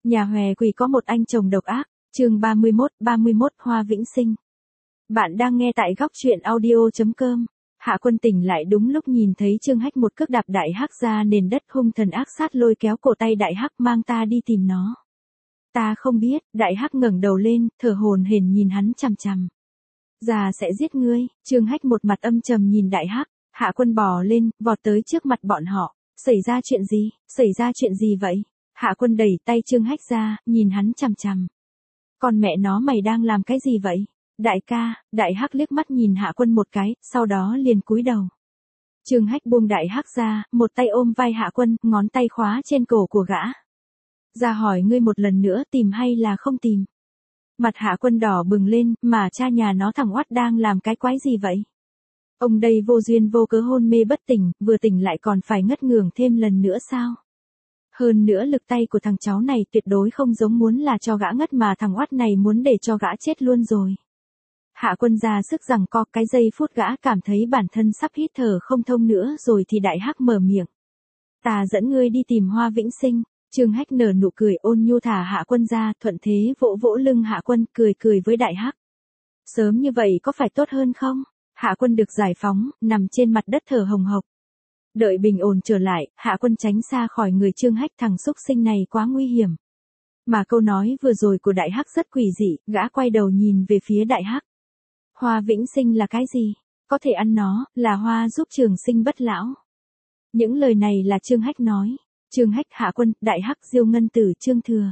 Nhà hòe quỷ có một anh chồng độc ác, chương 31 Hoa Vĩnh Sinh. Bạn đang nghe tại góc truyện audio.com. Hạ Quân tỉnh lại đúng lúc nhìn thấy Trương Hách một cước đạp Đại Hắc ra nền đất, hung thần ác sát lôi kéo cổ tay Đại Hắc, mang ta đi tìm nó. Ta không biết. Đại Hắc ngẩng đầu lên, thở hổn hển nhìn hắn chằm chằm. Già sẽ giết ngươi. Trương Hách một mặt âm trầm nhìn Đại Hắc. Hạ Quân bò lên, vọt tới trước mặt bọn họ. Xảy ra chuyện gì vậy? Hạ Quân đẩy tay Trương Hách ra, nhìn hắn chằm chằm. Còn mẹ nó mày đang làm cái gì vậy? Đại ca. Đại Hắc liếc mắt nhìn Hạ Quân một cái, sau đó liền cúi đầu. Trương Hách buông Đại Hắc ra, một tay ôm vai Hạ Quân, ngón tay khóa trên cổ của gã. Ra hỏi ngươi một lần nữa, tìm hay là không tìm? Mặt Hạ Quân đỏ bừng lên, mà cha nhà nó thằng oát đang làm cái quái gì vậy? Ông đây vô duyên vô cớ hôn mê bất tỉnh, vừa tỉnh lại còn phải ngất ngưởng thêm lần nữa sao? Hơn nữa lực tay của thằng cháu này tuyệt đối không giống muốn là cho gã ngất, mà thằng oát này muốn để cho gã chết luôn rồi. Hạ Quân ra sức giằng co, cái giây phút gã cảm thấy bản thân sắp hít thở không thông nữa rồi thì Đại Hắc mở miệng. Ta dẫn ngươi đi tìm Hoa Vĩnh Sinh. Trương Hách nở nụ cười ôn nhu thả Hạ Quân ra, thuận thế vỗ vỗ lưng Hạ Quân, cười với Đại Hắc. Sớm như vậy có phải tốt hơn không? Hạ Quân được giải phóng, nằm trên mặt đất thở hồng hộc. Đợi bình ổn trở lại, Hạ Quân tránh xa khỏi người Trương Hách, thằng xúc sinh này quá nguy hiểm. Mà câu nói vừa rồi của Đại Hắc rất quỷ dị, gã quay đầu nhìn về phía Đại Hắc. Hoa Vĩnh Sinh là cái gì? Có thể ăn nó, là hoa giúp trường sinh bất lão. Những lời này là Trương Hách nói. Trương Hách, Hạ Quân, Đại Hắc, Diêu Ngân Tử, Trương Thừa.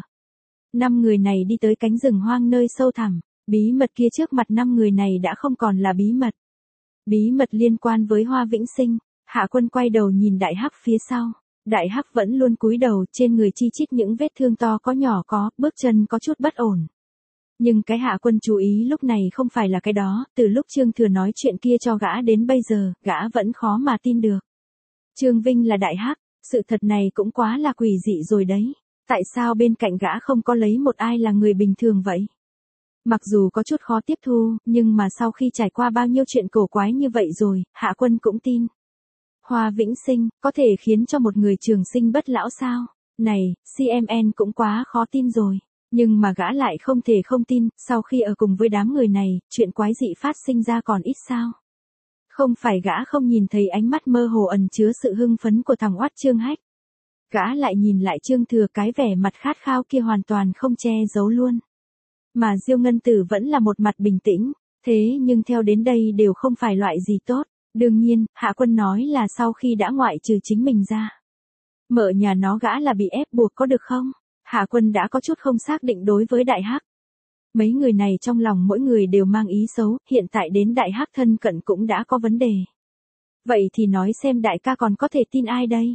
5 người này đi tới cánh rừng hoang nơi sâu thẳm. Bí mật kia trước mặt 5 người này đã không còn là bí mật. Bí mật liên quan với Hoa Vĩnh Sinh. Hạ Quân quay đầu nhìn Đại Hắc phía sau. Đại Hắc vẫn luôn cúi đầu, trên người chi chít những vết thương to có nhỏ có, bước chân có chút bất ổn. Nhưng cái Hạ Quân chú ý lúc này không phải là cái đó, từ lúc Trương Thừa nói chuyện kia cho gã đến bây giờ, gã vẫn khó mà tin được. Trương Vinh là Đại Hắc, sự thật này cũng quá là quỷ dị rồi đấy. Tại sao bên cạnh gã không có lấy một ai là người bình thường vậy? Mặc dù có chút khó tiếp thu, nhưng mà sau khi trải qua bao nhiêu chuyện cổ quái như vậy rồi, Hạ Quân cũng tin. Hoa Vĩnh Sinh, có thể khiến cho một người trường sinh bất lão sao? Này, CMN cũng quá khó tin rồi. Nhưng mà gã lại không thể không tin, sau khi ở cùng với đám người này, chuyện quái dị phát sinh ra còn ít sao? Không phải gã không nhìn thấy ánh mắt mơ hồ ẩn chứa sự hưng phấn của thằng oát Trương Hách. Gã lại nhìn lại Trương Thừa, cái vẻ mặt khát khao kia hoàn toàn không che giấu luôn. Mà Diêu Ngân Tử vẫn là một mặt bình tĩnh, thế nhưng theo đến đây đều không phải loại gì tốt. Đương nhiên, Hạ Quân nói là sau khi đã ngoại trừ chính mình ra. Mợ nhà nó gã là bị ép buộc có được không? Hạ Quân đã có chút không xác định đối với Đại Hắc. Mấy người này trong lòng mỗi người đều mang ý xấu, hiện tại đến Đại Hắc thân cận cũng đã có vấn đề. Vậy thì nói xem đại ca còn có thể tin ai đây?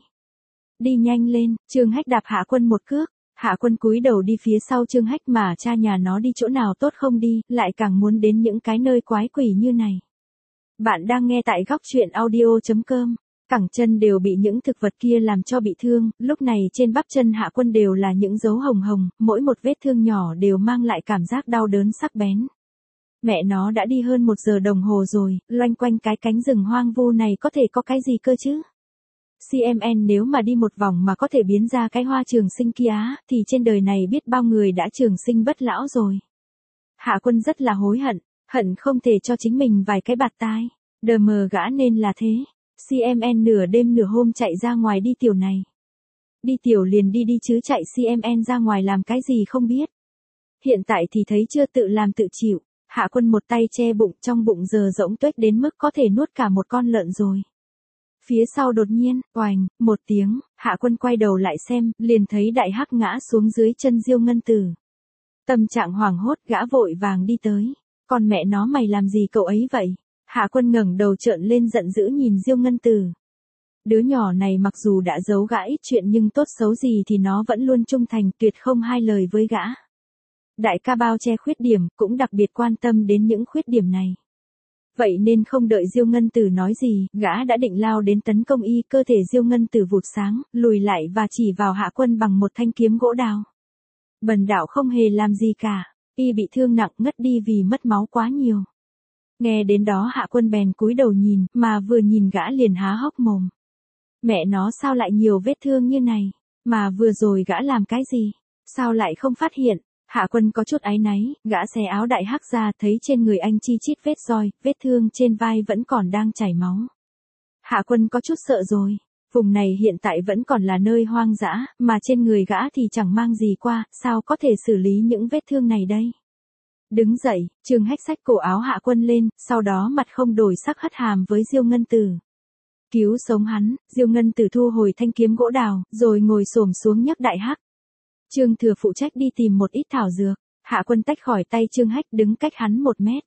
Đi nhanh lên. Trương Hách đạp Hạ Quân một cước. Hạ Quân cúi đầu đi phía sau Trương Hách, mà cha nhà nó đi chỗ nào tốt không đi, lại càng muốn đến những cái nơi quái quỷ như này. Bạn đang nghe tại góc truyện audio.com. Cẳng chân đều bị những thực vật kia làm cho bị thương, lúc này trên bắp chân Hạ Quân đều là những dấu hồng hồng, mỗi một vết thương nhỏ đều mang lại cảm giác đau đớn sắc bén. Mẹ nó đã đi hơn 1 giờ đồng hồ rồi, loanh quanh cái cánh rừng hoang vu này có thể có cái gì cơ chứ? CMN nếu mà đi một vòng mà có thể biến ra cái hoa trường sinh kia, thì trên đời này biết bao người đã trường sinh bất lão rồi. Hạ Quân rất là hối hận không thể cho chính mình vài cái bạt tai. Đờ mờ gã nên là thế. CMN nửa đêm nửa hôm chạy ra ngoài đi tiểu này. Đi tiểu liền đi chứ chạy CMN ra ngoài làm cái gì không biết. Hiện tại thì thấy chưa, tự làm tự chịu. Hạ Quân một tay che bụng, trong bụng giờ rỗng tuếch đến mức có thể nuốt cả một con lợn rồi. Phía sau đột nhiên, oành, một tiếng, Hạ Quân quay đầu lại xem, liền thấy Đại Hắc ngã xuống dưới chân Diêu Ngân Tử. Tâm trạng hoảng hốt, gã vội vàng đi tới. Con mẹ nó mày làm gì cậu ấy vậy? Hạ Quân ngẩng đầu trợn lên giận dữ nhìn Diêu Ngân Tử. Đứa nhỏ này mặc dù đã giấu gã ít chuyện nhưng tốt xấu gì thì nó vẫn luôn trung thành, tuyệt không hai lời với gã. Đại ca bao che khuyết điểm, cũng đặc biệt quan tâm đến những khuyết điểm này. Vậy nên không đợi Diêu Ngân Tử nói gì, gã đã định lao đến tấn công y. Cơ thể Diêu Ngân Tử vụt sáng, lùi lại và chỉ vào Hạ Quân bằng một thanh kiếm gỗ đào. Bần đạo không hề làm gì cả, y bị thương nặng ngất đi vì mất máu quá nhiều. Nghe đến đó Hạ Quân bèn cúi đầu nhìn, mà vừa nhìn gã liền há hốc mồm. Mẹ nó sao lại nhiều vết thương như này, mà vừa rồi gã làm cái gì? Sao lại không phát hiện? Hạ Quân có chút áy náy, gã xé áo đại hắc ra thấy trên người anh chi chít vết roi, vết thương trên vai vẫn còn đang chảy máu. Hạ Quân có chút sợ rồi. Vùng này hiện tại vẫn còn là nơi hoang dã, mà trên người gã thì chẳng mang gì qua, sao có thể xử lý những vết thương này đây? Đứng dậy, Trương Hách xách cổ áo Hạ Quân lên, sau đó mặt không đổi sắc hất hàm với Diêu Ngân Tử. Cứu sống hắn, Diêu Ngân Tử thu hồi thanh kiếm gỗ đào, rồi ngồi xổm xuống nhấc đại hắc. Trương Thừa phụ trách đi tìm một ít thảo dược, Hạ Quân tách khỏi tay Trương Hách đứng cách hắn 1 mét.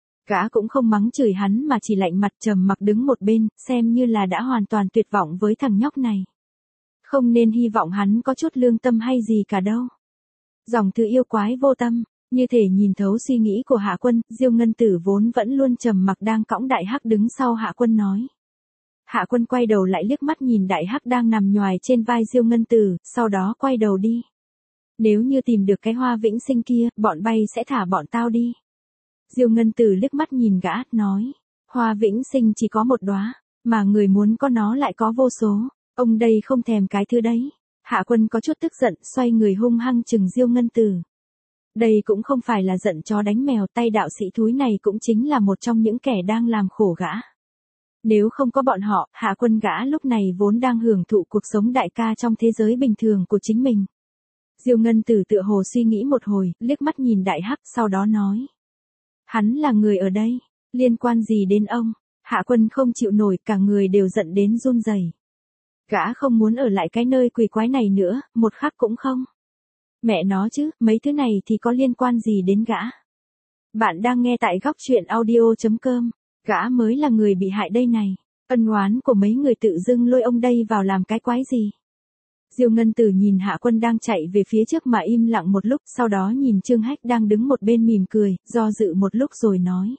Gã cũng không mắng chửi hắn mà chỉ lạnh mặt trầm mặc đứng một bên, xem như là đã hoàn toàn tuyệt vọng với thằng nhóc này. Không nên hy vọng hắn có chút lương tâm hay gì cả đâu. Dòng thư yêu quái vô tâm, như thể nhìn thấu suy nghĩ của Hạ Quân, Diêu Ngân Tử vốn vẫn luôn trầm mặc đang cõng đại hắc đứng sau Hạ Quân nói. Hạ Quân quay đầu lại liếc mắt nhìn đại hắc đang nằm nhoài trên vai Diêu Ngân Tử, sau đó quay đầu đi. Nếu như tìm được cái Hoa Vĩnh Sinh kia, bọn bay sẽ thả bọn tao đi. Diêu Ngân Tử liếc mắt nhìn gã, nói. Hoa Vĩnh Sinh chỉ có một đóa, mà người muốn có nó lại có vô số. Ông đây không thèm cái thứ đấy. Hạ Quân có chút tức giận, xoay người hung hăng chừng Diêu Ngân Tử. Đây cũng không phải là giận chó đánh mèo, tay đạo sĩ thúi này cũng chính là một trong những kẻ đang làm khổ gã. Nếu không có bọn họ, Hạ Quân gã lúc này vốn đang hưởng thụ cuộc sống đại ca trong thế giới bình thường của chính mình. Diêu Ngân Tử tựa hồ suy nghĩ một hồi, liếc mắt nhìn đại hắc, sau đó nói. Hắn là người ở đây, liên quan gì đến ông? Hạ Quân không chịu nổi, cả người đều giận đến run rẩy. Gã không muốn ở lại cái nơi quỷ quái này nữa, một khắc cũng không. Mẹ nó chứ, mấy thứ này thì có liên quan gì đến gã? Bạn đang nghe tại góc truyện audio.com. Gã mới là người bị hại đây này. Ân oán của mấy người tự dưng lôi ông đây vào làm cái quái gì? Diêu Ngân Tử nhìn Hạ Quân đang chạy về phía trước mà im lặng một lúc, sau đó nhìn Trương Hách đang đứng một bên mỉm cười, do dự một lúc rồi nói.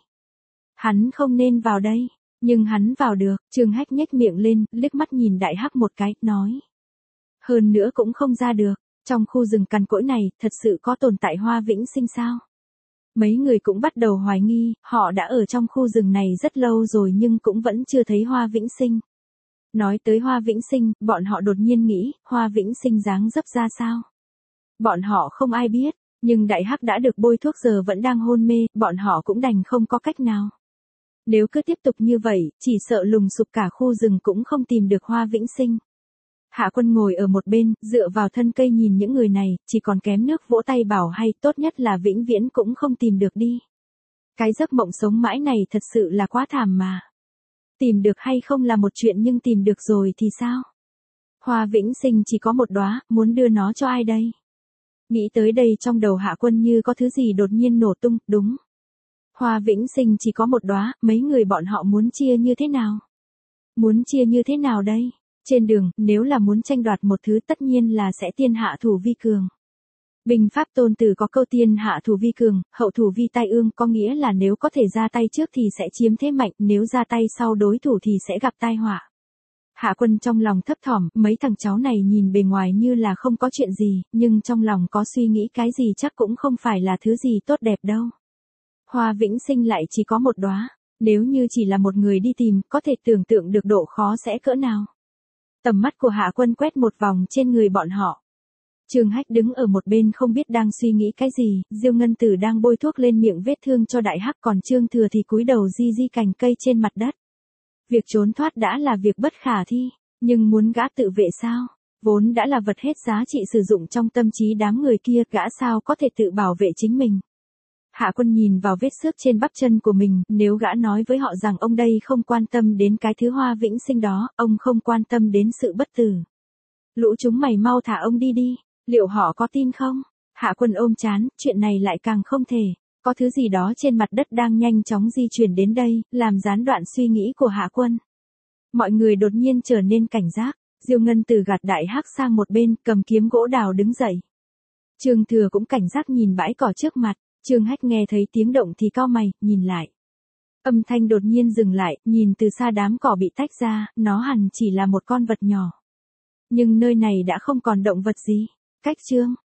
Hắn không nên vào đây, nhưng hắn vào được. Trương Hách nhếch miệng lên, liếc mắt nhìn đại hắc một cái, nói. Hơn nữa cũng không ra được, trong khu rừng cằn cỗi này, thật sự có tồn tại Hoa Vĩnh Sinh sao? Mấy người cũng bắt đầu hoài nghi, họ đã ở trong khu rừng này rất lâu rồi nhưng cũng vẫn chưa thấy Hoa Vĩnh Sinh. Nói tới Hoa Vĩnh Sinh, bọn họ đột nhiên nghĩ, Hoa Vĩnh Sinh dáng dấp ra sao? Bọn họ không ai biết, nhưng đại hắc đã được bôi thuốc giờ vẫn đang hôn mê, bọn họ cũng đành không có cách nào. Nếu cứ tiếp tục như vậy, chỉ sợ lùng sục cả khu rừng cũng không tìm được Hoa Vĩnh Sinh. Hạ Quân ngồi ở một bên, dựa vào thân cây nhìn những người này, chỉ còn kém nước vỗ tay bảo hay, tốt nhất là vĩnh viễn cũng không tìm được đi. Cái giấc mộng sống mãi này thật sự là quá thảm mà. Tìm được hay không là một chuyện nhưng tìm được rồi thì sao? Hoa Vĩnh Sinh chỉ có một đóa, muốn đưa nó cho ai đây? Nghĩ tới đây trong đầu Hạ Quân như có thứ gì đột nhiên nổ tung, đúng. Hoa Vĩnh Sinh chỉ có một đóa, mấy người bọn họ muốn chia như thế nào? Muốn chia như thế nào đây? Trên đường, nếu là muốn tranh đoạt một thứ tất nhiên là sẽ tiên hạ thủ vi cường. Bình pháp Tôn Tử có câu tiên hạ thủ vi cường, hậu thủ vi tai ương, có nghĩa là nếu có thể ra tay trước thì sẽ chiếm thế mạnh, nếu ra tay sau đối thủ thì sẽ gặp tai họa. Hạ Quân trong lòng thấp thỏm, mấy thằng cháu này nhìn bề ngoài như là không có chuyện gì, nhưng trong lòng có suy nghĩ cái gì chắc cũng không phải là thứ gì tốt đẹp đâu. Hoa Vĩnh Sinh lại chỉ có một đóa, nếu như chỉ là một người đi tìm, có thể tưởng tượng được độ khó sẽ cỡ nào. Tầm mắt của Hạ Quân quét một vòng trên người bọn họ. Trương Hách đứng ở một bên không biết đang suy nghĩ cái gì, Diêu Ngân Tử đang bôi thuốc lên miệng vết thương cho đại hắc, còn Trương Thừa thì cúi đầu di di cành cây trên mặt đất. Việc trốn thoát đã là việc bất khả thi, nhưng muốn gã tự vệ sao? Vốn đã là vật hết giá trị sử dụng trong tâm trí đám người kia, gã sao có thể tự bảo vệ chính mình? Hạ Quân nhìn vào vết xước trên bắp chân của mình, nếu gã nói với họ rằng ông đây không quan tâm đến cái thứ Hoa Vĩnh Sinh đó, ông không quan tâm đến sự bất tử. Lũ chúng mày mau thả ông đi đi, liệu họ có tin không? Hạ Quân ôm chán, chuyện này lại càng không thể. Có thứ gì đó trên mặt đất đang nhanh chóng di chuyển đến đây, làm gián đoạn suy nghĩ của Hạ Quân. Mọi người đột nhiên trở nên cảnh giác, Diêu Ngân Tử gạt đại hắc sang một bên, cầm kiếm gỗ đào đứng dậy. Trương Thừa cũng cảnh giác nhìn bãi cỏ trước mặt. Trương Hách nghe thấy tiếng động thì cau mày, nhìn lại. Âm thanh đột nhiên dừng lại, nhìn từ xa đám cỏ bị tách ra, nó hẳn chỉ là một con vật nhỏ. Nhưng nơi này đã không còn động vật gì. Cách Trương